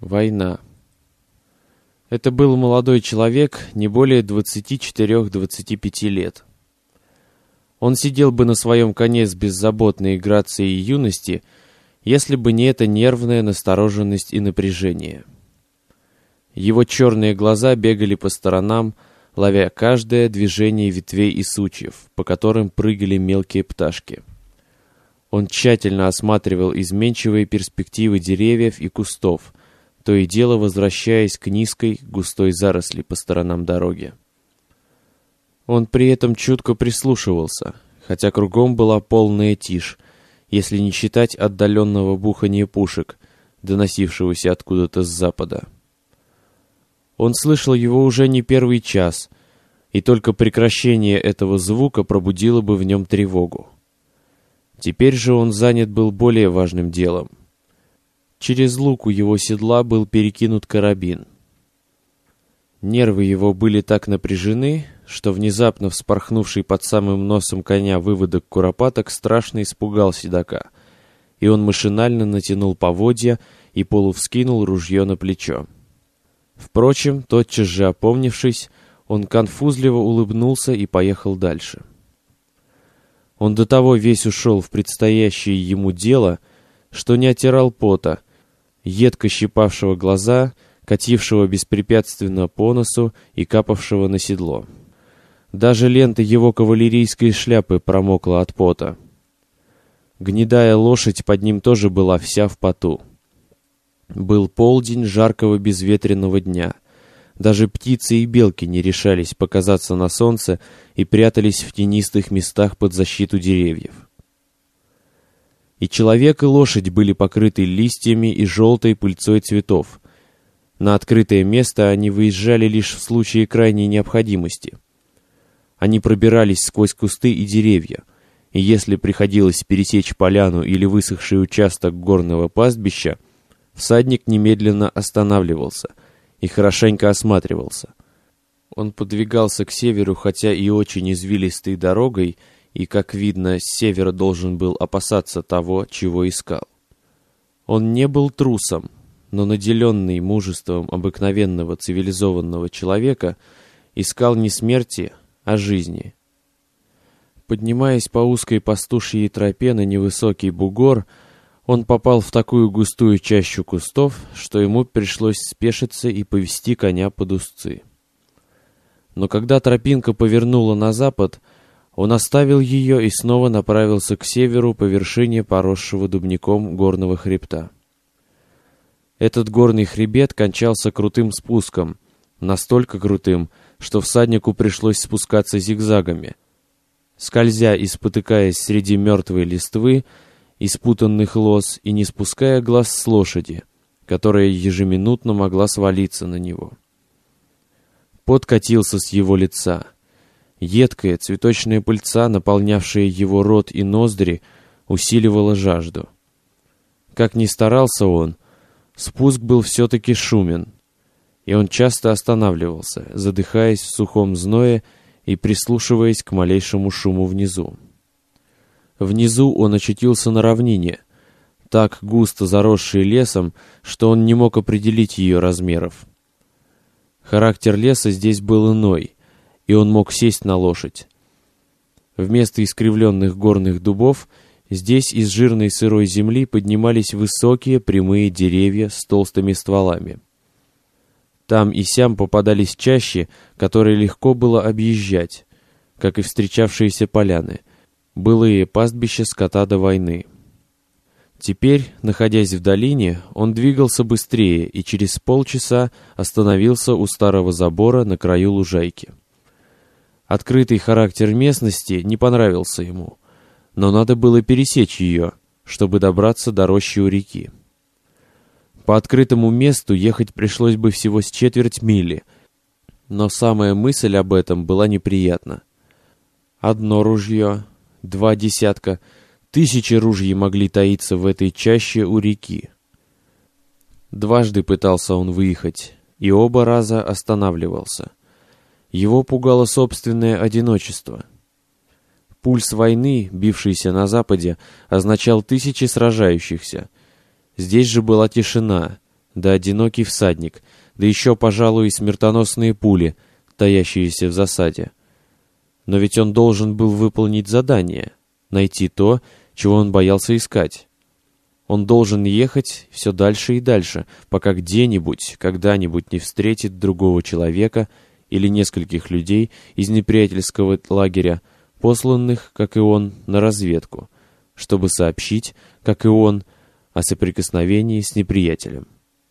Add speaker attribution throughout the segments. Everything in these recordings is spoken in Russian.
Speaker 1: Война. Это был молодой человек, не более 24-25 лет. Он сидел бы на своем коне с беззаботной грацией юности, если бы не эта нервная настороженность и напряжение. Его черные глаза бегали по сторонам, ловя каждое движение ветвей и сучьев, по которым прыгали мелкие пташки. Он тщательно осматривал изменчивые перспективы деревьев и кустов, то и дело возвращаясь к низкой, густой заросли по сторонам дороги. Он при этом чутко прислушивался, хотя кругом была полная тишь, если не считать отдаленного бухания пушек, доносившегося откуда-то с запада. Он слышал его уже не первый час, и только прекращение этого звука пробудило бы в нем тревогу. Теперь же он занят был более важным делом. Через луку его седла был перекинут карабин. Нервы его были так напряжены, что внезапно вспорхнувший под самым носом коня выводок куропаток страшно испугал седока, и он машинально натянул поводья и полувскинул ружье на плечо. Впрочем, тотчас же опомнившись, он конфузливо улыбнулся и поехал дальше. Он до того весь ушел в предстоящее ему дело, что не отирал пота, едко щипавшего глаза, катившего беспрепятственно по носу и капавшего на седло. Даже лента его кавалерийской шляпы промокла от пота. Гнедая лошадь под ним тоже была вся в поту. Был полдень жаркого безветренного дня. Даже птицы и белки не решались показаться на солнце и прятались в тенистых местах под защиту деревьев. И человек, и лошадь были покрыты листьями и желтой пыльцой цветов. На открытое место они выезжали лишь в случае крайней необходимости. Они пробирались сквозь кусты и деревья, и если приходилось пересечь поляну или высохший участок горного пастбища, всадник немедленно останавливался и хорошенько осматривался. Он подвигался к северу, хотя и очень извилистой дорогой, и, как видно, с севера должен был опасаться того, чего искал. Он не был трусом, но, наделенный мужеством обыкновенного цивилизованного человека, искал не смерти, а жизни. Поднимаясь по узкой пастушьей тропе на невысокий бугор, он попал в такую густую чащу кустов, что ему пришлось спешиться и повести коня под узцы. Но когда тропинка повернула на запад, он оставил ее и снова направился к северу по вершине поросшего дубняком горного хребта. Этот горный хребет кончался крутым спуском, настолько крутым, что всаднику пришлось спускаться зигзагами, скользя и спотыкаясь среди мертвой листвы, испутанных лоз и не спуская глаз с лошади, которая ежеминутно могла свалиться на него. Пот катился с его лица. Едкая цветочная пыльца, наполнявшая его рот и ноздри, усиливала жажду. Как ни старался он, спуск был все-таки шумен, и он часто останавливался, задыхаясь в сухом зное и прислушиваясь к малейшему шуму внизу. Внизу он очутился на равнине, так густо заросшей лесом, что он не мог определить ее размеров. Характер леса здесь был иной, и он мог сесть на лошадь. Вместо искривленных горных дубов здесь из жирной сырой земли поднимались высокие прямые деревья с толстыми стволами. Там и сям попадались чащи, которые легко было объезжать, как и встречавшиеся поляны, былые пастбища скота до войны. Теперь, находясь в долине, он двигался быстрее и через полчаса остановился у старого забора на краю лужайки. Открытый характер местности не понравился ему, но надо было пересечь ее, чтобы добраться до рощи у реки. По открытому месту ехать пришлось бы всего с четверть мили, но самая мысль об этом была неприятна. Одно ружье, 2 десятка, 1000 ружей могли таиться в этой чаще у реки. Дважды пытался он выехать, и оба раза останавливался. Его пугало собственное одиночество. Пульс войны, бившийся на западе, означал 1000 сражающихся. Здесь же была тишина, да одинокий всадник, да еще, пожалуй, и смертоносные пули, таящиеся в засаде. Но ведь он должен был выполнить задание, найти то, чего он боялся искать. Он должен ехать все дальше и дальше, пока где-нибудь, когда-нибудь не встретит другого человека или нескольких людей из неприятельского лагеря, посланных, как и он, на разведку, чтобы сообщить, как и он, о соприкосновении с неприятелем.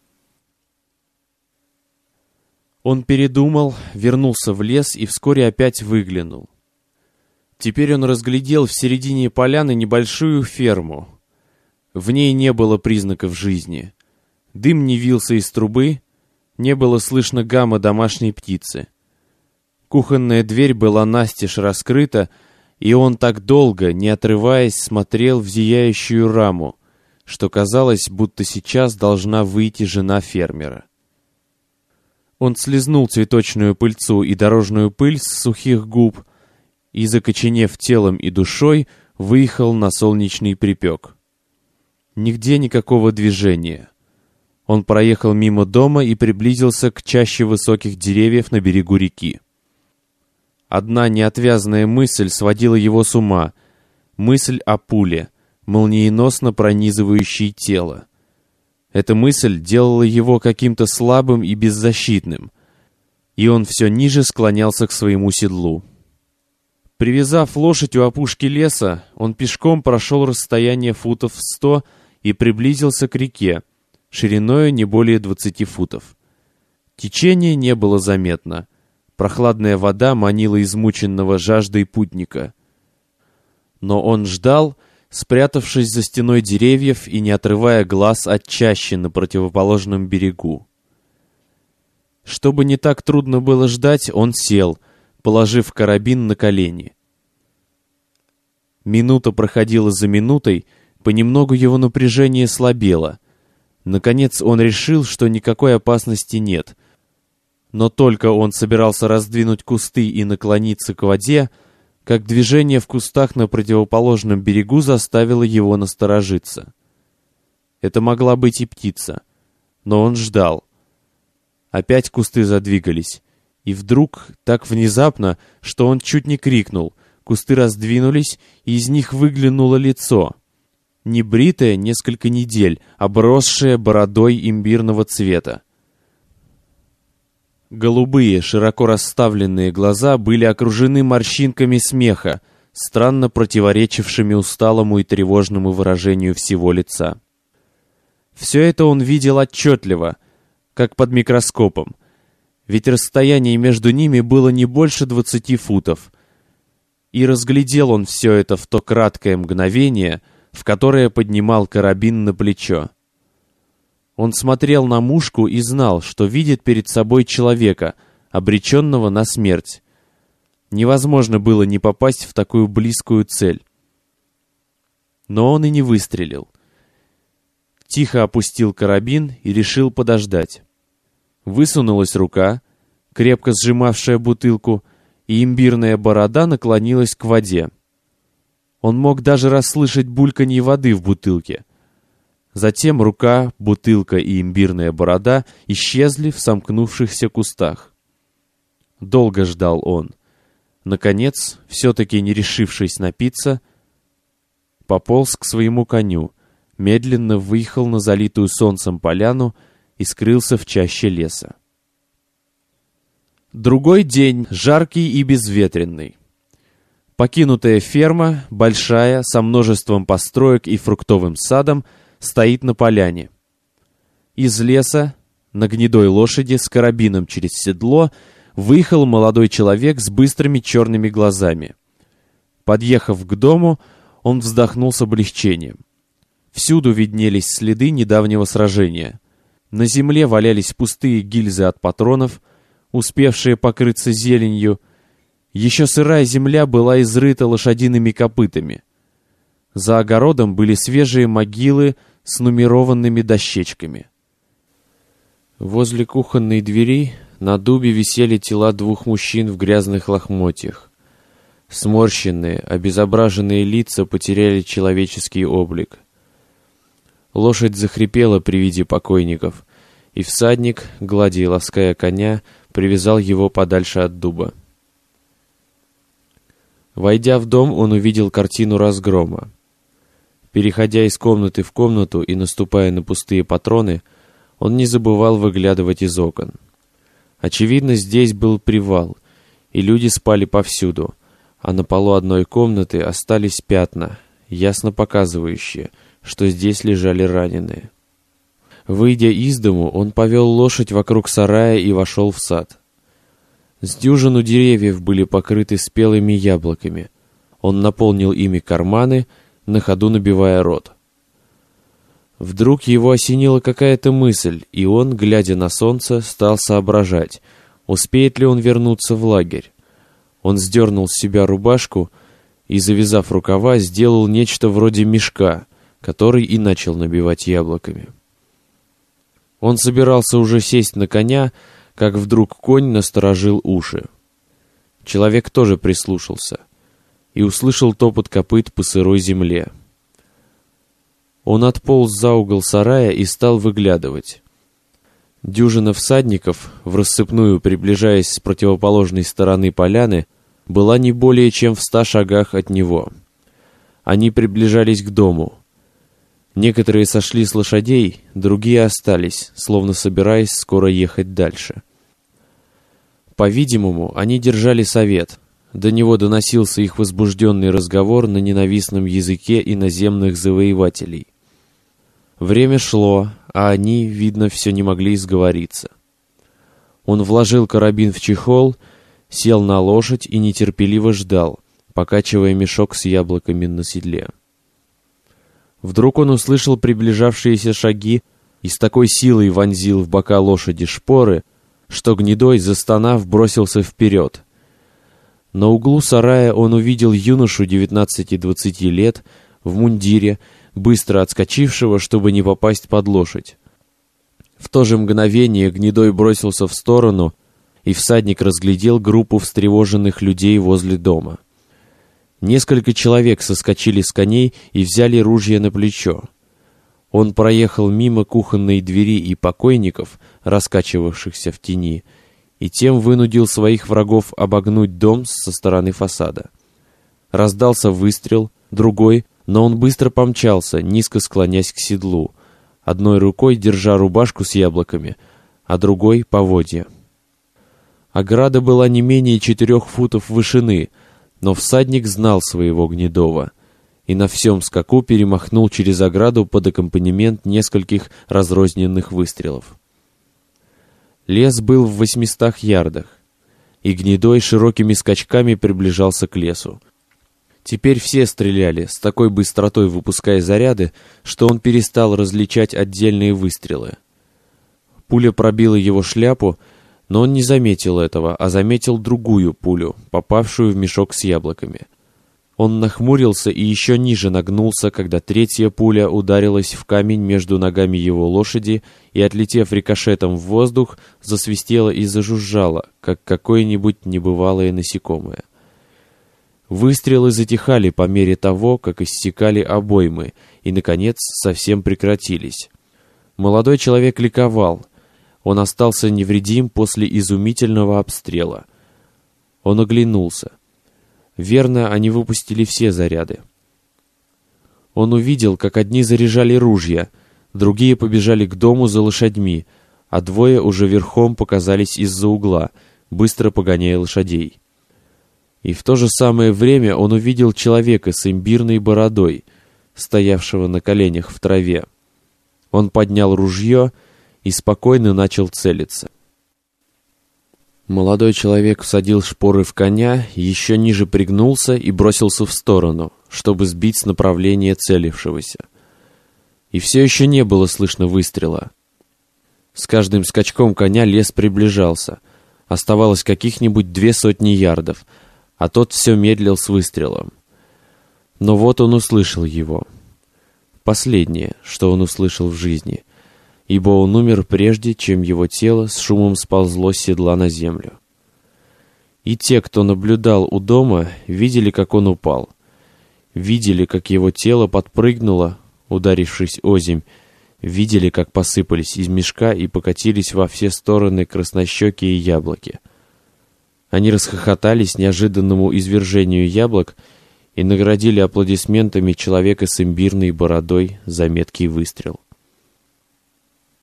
Speaker 1: Он передумал, вернулся в лес и вскоре опять выглянул. Теперь он разглядел в середине поляны небольшую ферму. В ней не было признаков жизни. Дым не вился из трубы, не было слышно гама домашней птицы. Кухонная дверь была настежь раскрыта, и он так долго, не отрываясь, смотрел в зияющую раму, что казалось, будто сейчас должна выйти жена фермера. Он слизнул цветочную пыльцу и дорожную пыль с сухих губ и, закоченев телом и душой, выехал на солнечный припек. Нигде никакого движения. Он проехал мимо дома и приблизился к чаще высоких деревьев на берегу реки. Одна неотвязная мысль сводила его с ума. Мысль о пуле, молниеносно пронизывающей тело. Эта мысль делала его каким-то слабым и беззащитным, и он все ниже склонялся к своему седлу. Привязав лошадь у опушки леса, он пешком прошел расстояние футов 100 и приблизился к реке, шириною не более 20 футов. Течение не было заметно. Прохладная вода манила измученного жаждой путника. Но он ждал, спрятавшись за стеной деревьев и не отрывая глаз от чащи на противоположном берегу. Чтобы не так трудно было ждать, он сел, положив карабин на колени. Минута проходила за минутой, понемногу его напряжение слабело. Наконец он решил, что никакой опасности нет. Но только он собирался раздвинуть кусты и наклониться к воде, как движение в кустах на противоположном берегу заставило его насторожиться. Это могла быть и птица, но он ждал. Опять кусты задвигались, и вдруг, так внезапно, что он чуть не крикнул, кусты раздвинулись, и из них выглянуло лицо. Небритое несколько недель, обросшее бородой имбирного цвета. Голубые, широко расставленные глаза были окружены морщинками смеха, странно противоречившими усталому и тревожному выражению всего лица. Все это он видел отчетливо, как под микроскопом, ведь расстояние между ними было не больше 20 футов. И разглядел он все это в то краткое мгновение, в которое поднимал карабин на плечо. Он смотрел на мушку и знал, что видит перед собой человека, обреченного на смерть. Невозможно было не попасть в такую близкую цель. Но он и не выстрелил. Тихо опустил карабин и решил подождать. Высунулась рука, крепко сжимавшая бутылку, и имбирная борода наклонилась к воде. Он мог даже расслышать бульканье воды в бутылке. Затем рука, бутылка и имбирная борода исчезли в сомкнувшихся кустах. Долго ждал он. Наконец, все-таки не решившись напиться, пополз к своему коню, медленно выехал на залитую солнцем поляну и скрылся в чаще леса. Другой день, жаркий и безветренный. Покинутая ферма, большая, со множеством построек и фруктовым садом, стоит на поляне. Из леса, на гнедой лошади, с карабином через седло, выехал молодой человек с быстрыми черными глазами. Подъехав к дому, он вздохнул с облегчением. Всюду виднелись следы недавнего сражения. На земле валялись пустые гильзы от патронов, успевшие покрыться зеленью. Еще сырая земля была изрыта лошадиными копытами. За огородом были свежие могилы с нумерованными дощечками. Возле кухонной двери на дубе висели тела двух мужчин в грязных лохмотьях. Сморщенные, обезображенные лица потеряли человеческий облик. Лошадь захрипела при виде покойников, и всадник, гладя и лаская коня, привязал его подальше от дуба. Войдя в дом, он увидел картину разгрома. Переходя из комнаты в комнату и наступая на пустые патроны, он не забывал выглядывать из окон. Очевидно, здесь был привал, и люди спали повсюду, а на полу одной комнаты остались пятна, ясно показывающие, что здесь лежали раненые. Выйдя из дому, он повел лошадь вокруг сарая и вошел в сад. С дюжину деревьев были покрыты спелыми яблоками. Он наполнил ими карманы, на ходу набивая рот. Вдруг его осенила какая-то мысль, и он, глядя на солнце, стал соображать, успеет ли он вернуться в лагерь. Он сдернул с себя рубашку и, завязав рукава, сделал нечто вроде мешка, который и начал набивать яблоками. Он собирался уже сесть на коня, как вдруг конь насторожил уши. Человек тоже прислушался и услышал топот копыт по сырой земле. Он отполз за угол сарая и стал выглядывать. Дюжина всадников, врассыпную приближаясь с противоположной стороны поляны, была не более чем в 100 шагах от него. Они приближались к дому. Некоторые сошли с лошадей, другие остались, словно собираясь скоро ехать дальше. По-видимому, они держали совет. До него доносился их возбужденный разговор на ненавистном языке иноземных завоевателей. Время шло, а они, видно, все не могли сговориться. Он вложил карабин в чехол, сел на лошадь и нетерпеливо ждал, покачивая мешок с яблоками на седле. Вдруг он услышал приближавшиеся шаги и с такой силой вонзил в бока лошади шпоры, что Гнедой, застонав, бросился вперед. На углу сарая он увидел юношу 19-20 лет в мундире, быстро отскочившего, чтобы не попасть под лошадь. В то же мгновение Гнедой бросился в сторону, и всадник разглядел группу встревоженных людей возле дома. Несколько человек соскочили с коней и взяли ружья на плечо. Он проехал мимо кухонной двери и покойников, раскачивавшихся в тени, и тем вынудил своих врагов обогнуть дом со стороны фасада. Раздался выстрел, другой, но он быстро помчался, низко склонясь к седлу, одной рукой держа рубашку с яблоками, а другой — поводья. Ограда была не менее 4 футов вышины, но всадник знал своего Гнедова и на всем скаку перемахнул через ограду под аккомпанемент нескольких разрозненных выстрелов. Лес был в 800 ярдах, и Гнедой широкими скачками приближался к лесу. Теперь все стреляли, с такой быстротой выпуская заряды, что он перестал различать отдельные выстрелы. Пуля пробила его шляпу, но он не заметил этого, а заметил другую пулю, попавшую в мешок с яблоками. Он нахмурился и еще ниже нагнулся, когда третья пуля ударилась в камень между ногами его лошади и, отлетев рикошетом в воздух, засвистела и зажужжала, как какое-нибудь небывалое насекомое. Выстрелы затихали по мере того, как иссякали обоймы, и, наконец, совсем прекратились. Молодой человек ликовал. Он остался невредим после изумительного обстрела. Он оглянулся. Верно, они выпустили все заряды. Он увидел, как одни заряжали ружья, другие побежали к дому за лошадьми, а двое уже верхом показались из-за угла, быстро погоняя лошадей. И в то же самое время он увидел человека с имбирной бородой, стоявшего на коленях в траве. Он поднял ружье и спокойно начал целиться. Молодой человек всадил шпоры в коня, еще ниже пригнулся и бросился в сторону, чтобы сбить с направления целившегося. И все еще не было слышно выстрела. С каждым скачком коня лес приближался. Оставалось каких-нибудь 200 ярдов, а тот все медлил с выстрелом. Но вот он услышал его. Последнее, что он услышал в жизни, ибо он умер прежде, чем его тело с шумом сползло с седла на землю. И те, кто наблюдал у дома, видели, как он упал. Видели, как его тело подпрыгнуло, ударившись озимь. видели, как посыпались из мешка и покатились во все стороны краснощекие яблоки. Они расхохотались неожиданному извержению яблок и наградили аплодисментами человека с имбирной бородой за меткий выстрел.